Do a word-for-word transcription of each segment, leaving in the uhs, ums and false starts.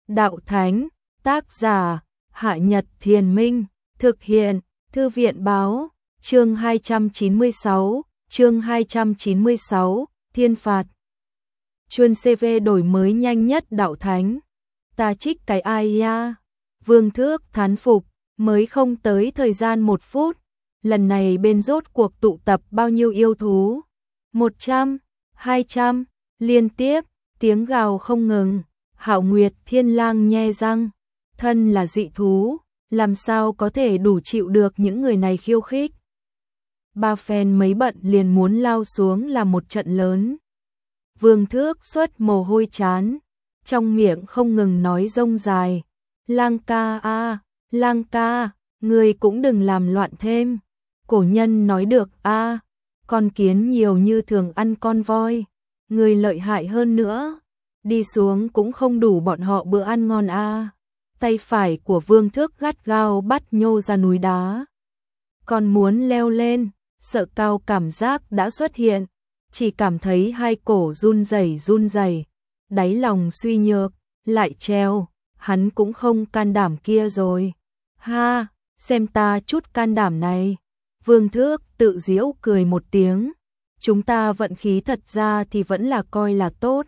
đạo thánh, tác giả, Hạ Nhật Thiền Minh, thực hiện, Thư viện báo, chương hai trăm chín mươi sáu, chương hai trăm chín mươi sáu, thiên phạt. Chuân xê vê đổi mới nhanh nhất đạo thánh. Ta trích cái ai ya? Vương Thước thán phục, mới không tới thời gian một phút. Lần này bên rốt cuộc tụ tập bao nhiêu yêu thú? Một trăm, hai trăm, liên tiếp, tiếng gào không ngừng. Hạo Nguyệt Thiên Lang nhe răng, thân là dị thú, làm sao có thể đủ chịu được những người này khiêu khích. Ba phen mấy bận liền muốn lao xuống làm một trận lớn. Vương Thước xuất mồ hôi chán, trong miệng không ngừng nói rông dài. Lang ca a, à, Lang ca, người cũng đừng làm loạn thêm. Cổ nhân nói được a, à, con kiến nhiều như thường ăn con voi, người lợi hại hơn nữa. Đi xuống cũng không đủ bọn họ bữa ăn ngon a. À. Tay phải của Vương Thước gắt gao bắt nhô ra núi đá. Còn muốn leo lên, sợ cao cảm giác đã xuất hiện, chỉ cảm thấy hai cổ run rẩy run rẩy, đáy lòng suy nhược, lại treo, hắn cũng không can đảm kia rồi. Ha, xem ta chút can đảm này. Vương Thước tự giễu cười một tiếng, chúng ta vận khí thật ra thì vẫn là coi là tốt.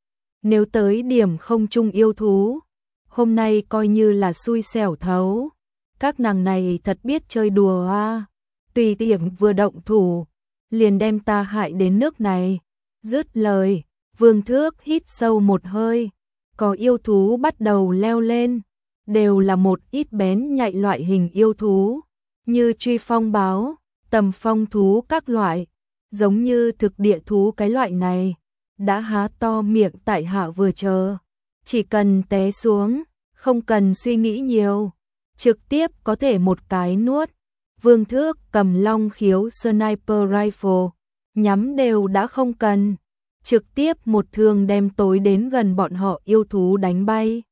Nếu tới điểm không chung yêu thú, hôm nay coi như là xui xẻo thấu. Các nàng này thật biết chơi đùa à. Tùy tiện vừa động thủ, liền đem ta hại đến nước này. Dứt lời, Vương Thước hít sâu một hơi. Có yêu thú bắt đầu leo lên, đều là một ít bén nhạy loại hình yêu thú, như truy phong báo, tầm phong thú các loại, giống như thực địa thú cái loại này. Đã há to miệng tại hạ vừa chờ, chỉ cần té xuống, không cần suy nghĩ nhiều, trực tiếp có thể một cái nuốt. Vương Thước cầm long khiếu sniper rifle, nhắm đều đã không cần, trực tiếp một thương đem tối đến gần bọn họ yêu thú đánh bay.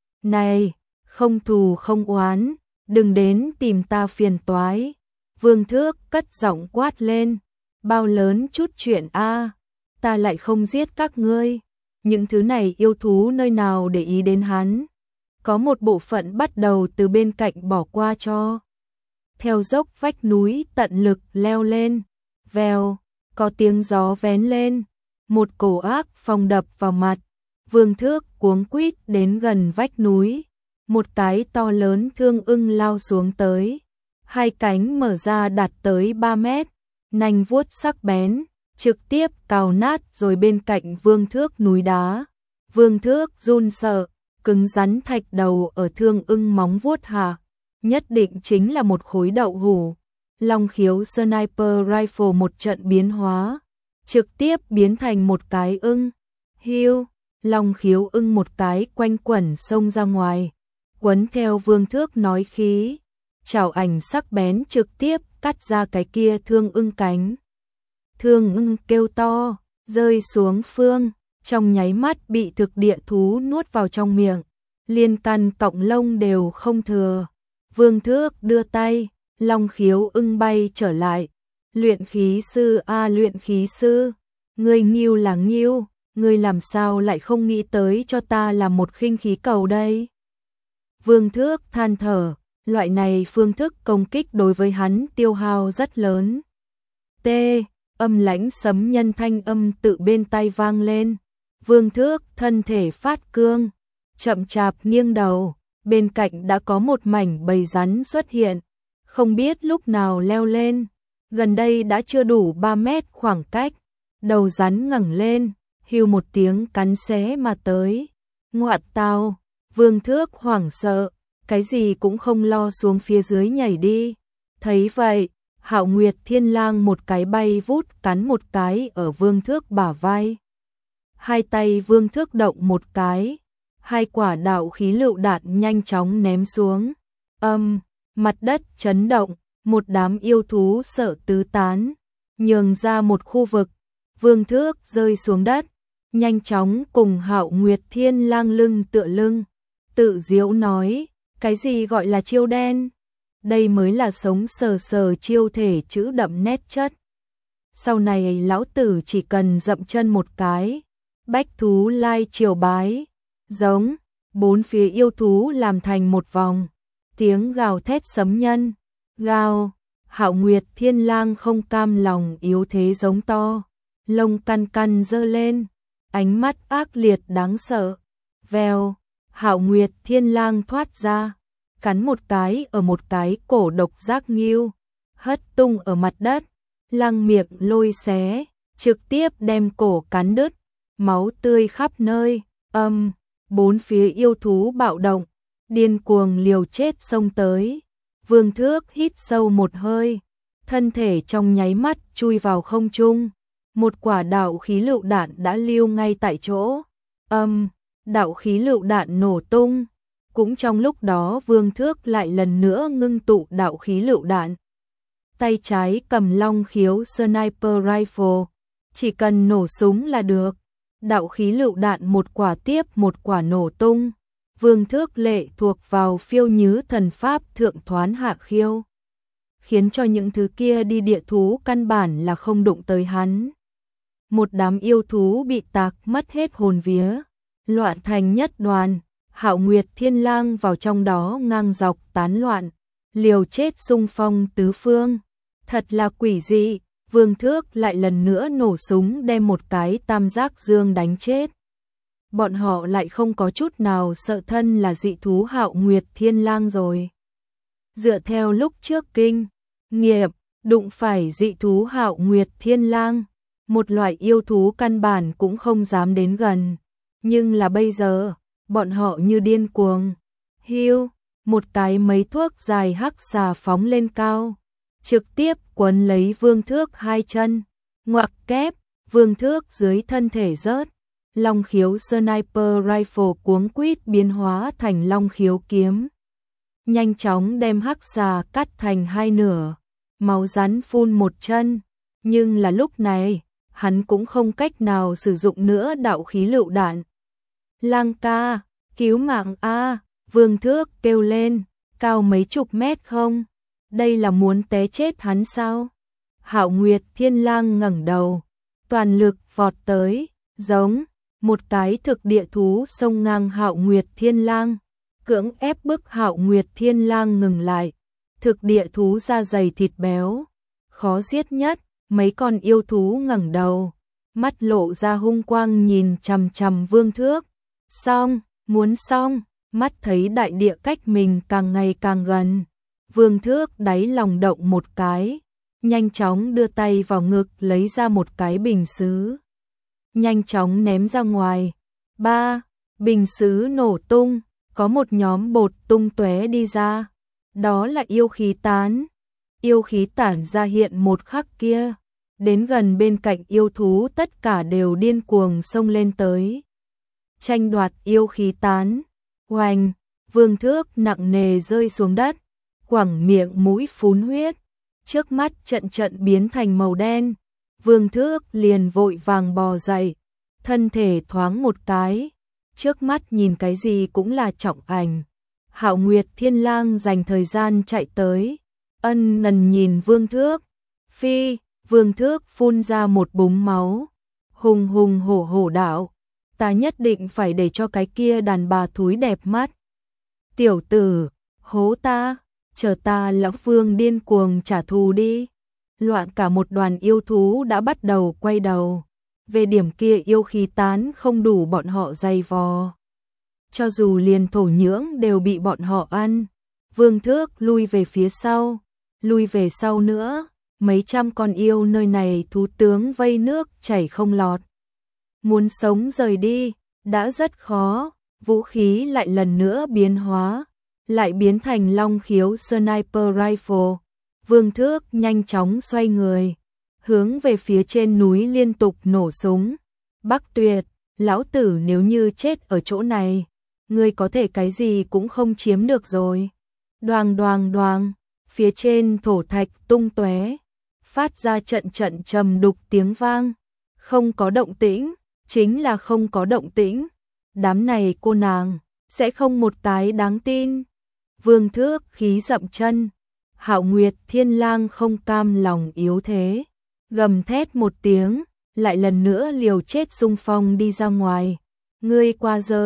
Này, không thù không oán, đừng đến tìm ta phiền toái. Vương Thước cất giọng quát lên, bao lớn chút chuyện a. Ta lại không giết các ngươi. Những thứ này yêu thú nơi nào để ý đến hắn. Có một bộ phận bắt đầu từ bên cạnh bỏ qua cho. Theo dốc vách núi tận lực leo lên. Vèo, có tiếng gió vén lên. Một cổ ác phong đập vào mặt. Vương Thước cuống quýt đến gần vách núi. Một cái to lớn thương ưng lao xuống tới. Hai cánh mở ra đạt tới ba mét. Nanh vuốt sắc bén, trực tiếp cào nát rồi bên cạnh Vương Thước núi đá. Vương Thước run sợ, cứng rắn thạch đầu ở thương ưng móng vuốt hạ, nhất định chính là một khối đậu hũ. Long khiếu sniper rifle một trận biến hóa, trực tiếp biến thành một cái ưng. Hiu, long khiếu ưng một cái quanh quẩn xông ra ngoài, quấn theo Vương Thước nói khí, chảo ảnh sắc bén trực tiếp cắt ra cái kia thương ưng cánh. Thương ưng kêu to, rơi xuống phương, trong nháy mắt bị thực địa thú nuốt vào trong miệng, liên căn cọng lông đều không thừa. Vương Thước đưa tay, long khiếu ưng bay trở lại. Luyện khí sư a à, luyện khí sư, ngươi nghiêu là nghiêu, ngươi làm sao lại không nghĩ tới cho ta là một khinh khí cầu đây. Vương Thước than thở, loại này phương thức công kích đối với hắn tiêu hao rất lớn. T. Âm lãnh sấm nhân thanh âm tự bên tai vang lên. Vương Thước thân thể phát cương, chậm chạp nghiêng đầu, bên cạnh đã có một mảnh bầy rắn xuất hiện, không biết lúc nào leo lên, gần đây đã chưa đủ ba mét khoảng cách. Đầu rắn ngẩng lên, hưu một tiếng cắn xé mà tới. Ngoạn tào, Vương Thước hoảng sợ, cái gì cũng không lo xuống phía dưới nhảy đi. Thấy vậy, Hạo Nguyệt Thiên Lang một cái bay vút cắn một cái ở Vương Thước bả vai. Hai tay Vương Thước động một cái, hai quả đạo khí lựu đạn nhanh chóng ném xuống. Âm, mặt đất chấn động, một đám yêu thú sợ tứ tán, nhường ra một khu vực. Vương Thước rơi xuống đất, nhanh chóng cùng Hạo Nguyệt Thiên Lang lưng tựa lưng, tự giễu nói, cái gì gọi là chiêu đen? Đây mới là sống sờ sờ chiêu thể chữ đậm nét chất. Sau này lão tử chỉ cần dậm chân một cái, bách thú lai triều bái, giống, bốn phía yêu thú làm thành một vòng, tiếng gào thét sấm nhân, gào, Hạo Nguyệt Thiên Lang không cam lòng yếu thế giống to, lông căn căn giơ lên, ánh mắt ác liệt đáng sợ, vèo, Hạo Nguyệt Thiên Lang thoát ra, cắn một cái ở một cái cổ độc giác nghiêu, hất tung ở mặt đất, lang miệng lôi xé, trực tiếp đem cổ cắn đứt, máu tươi khắp nơi, âm, bốn phía yêu thú bạo động, điên cuồng liều chết xông tới. Vương Thước hít sâu một hơi, thân thể trong nháy mắt chui vào không trung, một quả đạo khí lựu đạn đã lưu ngay tại chỗ. Âm, đạo khí lựu đạn nổ tung. Cũng trong lúc đó Vương Thước lại lần nữa ngưng tụ đạo khí lựu đạn. Tay trái cầm long khiếu sniper rifle, chỉ cần nổ súng là được. Đạo khí lựu đạn một quả tiếp một quả nổ tung. Vương Thước lệ thuộc vào phiêu nhứ thần pháp thượng thoán hạ khiêu, khiến cho những thứ kia đi địa thú căn bản là không đụng tới hắn. Một đám yêu thú bị tạc mất hết hồn vía, loạn thành nhất đoàn. Hạo Nguyệt Thiên Lang vào trong đó ngang dọc tán loạn, liều chết xung phong tứ phương. Thật là quỷ dị, Vương Thước lại lần nữa nổ súng đem một cái tam giác dương đánh chết. Bọn họ lại không có chút nào sợ thân là dị thú Hạo Nguyệt Thiên Lang rồi. Dựa theo lúc trước kinh nghiệm, đụng phải dị thú Hạo Nguyệt Thiên Lang, một loại yêu thú căn bản cũng không dám đến gần. Nhưng là bây giờ, bọn họ như điên cuồng. Hiu, một cái mấy thước dài hắc xà phóng lên cao, trực tiếp quấn lấy Vương Thước hai chân, ngoặc kép, Vương Thước dưới thân thể rớt. Long khiếu sniper rifle cuống quýt biến hóa thành long khiếu kiếm, nhanh chóng đem hắc xà cắt thành hai nửa, máu rắn phun một chân. Nhưng là lúc này, hắn cũng không cách nào sử dụng nữa đạo khí lựu đạn. Lang ca, cứu mạng a! Vương Thước kêu lên, cao mấy chục mét không? Đây là muốn té chết hắn sao? Hạo Nguyệt Thiên Lang ngẩng đầu, toàn lực vọt tới, giống một cái thực địa thú xông ngang Hạo Nguyệt Thiên Lang, cưỡng ép bức Hạo Nguyệt Thiên Lang ngừng lại. Thực địa thú da dày thịt béo, khó giết nhất. Mấy con yêu thú ngẩng đầu, mắt lộ ra hung quang nhìn chằm chằm Vương Thước. Xong, muốn xong, mắt thấy đại địa cách mình càng ngày càng gần. Vương Thước đáy lòng động một cái, nhanh chóng đưa tay vào ngực lấy ra một cái bình sứ, nhanh chóng ném ra ngoài. Ba, bình sứ nổ tung, có một nhóm bột tung tóe đi ra. Đó là yêu khí tán. Yêu khí tản ra hiện một khắc kia, đến gần bên cạnh yêu thú tất cả đều điên cuồng xông lên tới, tranh đoạt yêu khí tán. Oanh, Vương Thước nặng nề rơi xuống đất, quẳng miệng mũi phun huyết, trước mắt trận trận biến thành màu đen. Vương Thước liền vội vàng bò dậy, thân thể thoáng một cái, trước mắt nhìn cái gì cũng là trọng ảnh. Hạo Nguyệt Thiên Lang dành thời gian chạy tới, ân nần nhìn Vương Thước. Phi, Vương Thước phun ra một búng máu, hùng hùng hổ hổ đạo, ta nhất định phải để cho cái kia đàn bà thúi đẹp mắt. Tiểu tử, hố ta, chờ ta lão Vương điên cuồng trả thù đi. Loạn cả một đoàn yêu thú đã bắt đầu quay đầu, về điểm kia yêu khí tán không đủ bọn họ dày vò. Cho dù liền thổ nhưỡng đều bị bọn họ ăn. Vương Thước lui về phía sau, lui về sau nữa, mấy trăm con yêu nơi này thú tướng vây nước chảy không lọt. Muốn sống rời đi, đã rất khó, vũ khí lại lần nữa biến hóa, lại biến thành long khiếu sniper rifle. Vương Thước nhanh chóng xoay người, hướng về phía trên núi liên tục nổ súng. Bắc Tuyệt, lão tử nếu như chết ở chỗ này, ngươi có thể cái gì cũng không chiếm được rồi. Đoàng đoàng đoàng, phía trên thổ thạch tung tóe, phát ra trận trận trầm đục tiếng vang. Không có động tĩnh, chính là không có động tĩnh. Đám này cô nàng, sẽ không một cái đáng tin. Vương Thước khí dậm chân, Hạo Nguyệt Thiên Lang không cam lòng yếu thế, gầm thét một tiếng, lại lần nữa liều chết xung phong đi ra ngoài. Ngươi qua giới,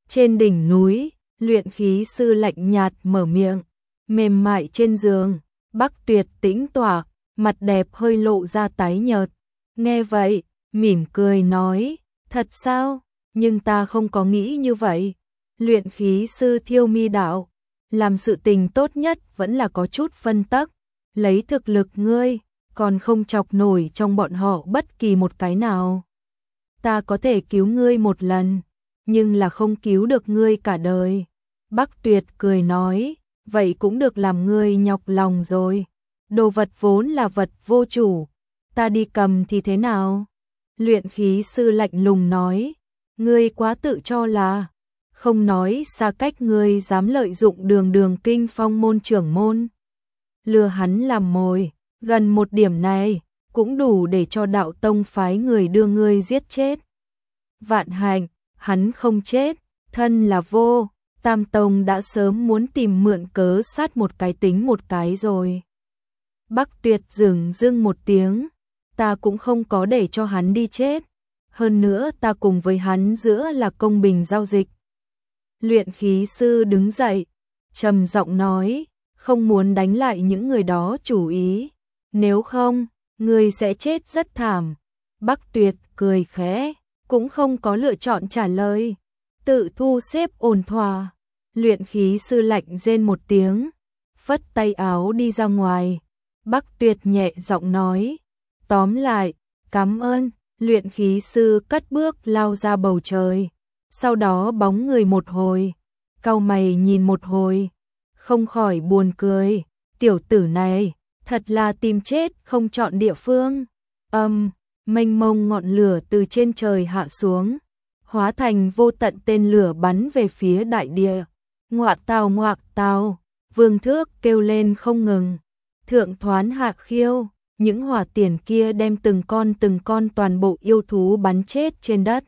Trên đỉnh núi, luyện khí sư lạnh nhạt mở miệng, mềm mại trên giường, Bắc Tuyệt tĩnh tỏa, mặt đẹp hơi lộ ra tái nhợt. Nghe vậy, mỉm cười nói, thật sao, nhưng ta không có nghĩ như vậy. Luyện khí sư Thiêu Mi đạo, làm sự tình tốt nhất vẫn là có chút phân tắc, lấy thực lực ngươi, còn không chọc nổi trong bọn họ bất kỳ một cái nào. Ta có thể cứu ngươi một lần, nhưng là không cứu được ngươi cả đời. Bắc Tuyệt cười nói, vậy cũng được làm ngươi nhọc lòng rồi. Đồ vật vốn là vật vô chủ, ta đi cầm thì thế nào? Luyện khí sư lạnh lùng nói, ngươi quá tự cho là, không nói xa cách ngươi dám lợi dụng đường đường kinh phong môn trưởng môn. Lừa hắn làm mồi, gần một điểm này, cũng đủ để cho đạo tông phái người đưa ngươi giết chết. Vạn hạnh, hắn không chết, thân là vô, Tam Tông đã sớm muốn tìm mượn cớ sát một cái tính một cái rồi. Bắc Tuyệt dừng dưng một tiếng, ta cũng không có để cho hắn đi chết, hơn nữa ta cùng với hắn giữa là công bình giao dịch. Luyện khí sư đứng dậy, trầm giọng nói, không muốn đánh lại những người đó chủ ý, nếu không, ngươi sẽ chết rất thảm. Bắc Tuyệt cười khẽ, cũng không có lựa chọn trả lời, tự thu xếp ổn thỏa. Luyện khí sư lạnh rên một tiếng, phất tay áo đi ra ngoài. Bắc Tuyệt nhẹ giọng nói, tóm lại, cảm ơn. Luyện khí sư cất bước lao ra bầu trời, sau đó bóng người một hồi, cau mày nhìn một hồi, không khỏi buồn cười, tiểu tử này, thật là tìm chết không chọn địa phương. Âm, mênh mông ngọn lửa từ trên trời hạ xuống, hóa thành vô tận tên lửa bắn về phía đại địa. Ngoạc tào ngoạc tào, Vương Thước kêu lên không ngừng. Thượng thoán hạ khiêu, những hỏa tiền kia đem từng con từng con toàn bộ yêu thú bắn chết trên đất.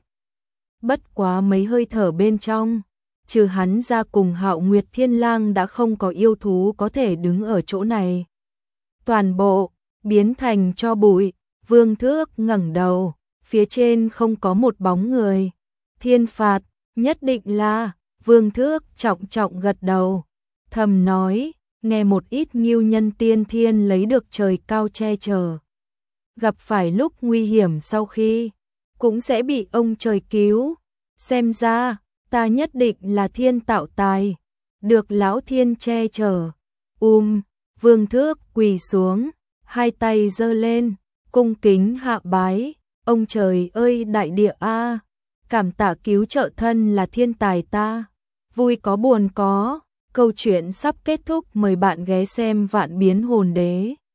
Bất quá mấy hơi thở bên trong, trừ hắn ra cùng Hạo Nguyệt Thiên Lang đã không có yêu thú có thể đứng ở chỗ này. Toàn bộ biến thành tro bụi. Vương Thước ngẩng đầu, phía trên không có một bóng người. Thiên phạt, nhất định là. Vương Thước trọng trọng gật đầu, thầm nói, nghe một ít nghiêu nhân tiên thiên lấy được trời cao che chở. Gặp phải lúc nguy hiểm sau khi, cũng sẽ bị ông trời cứu. Xem ra, ta nhất định là thiên tạo tài, được lão thiên che chở. Um, Vương Thước quỳ xuống, hai tay giơ lên, cung kính hạ bái, ông trời ơi đại địa a, cảm tạ cứu trợ thân là thiên tài ta. Vui có buồn có, câu chuyện sắp kết thúc, mời bạn ghé xem Vạn Biến Hồn Đế.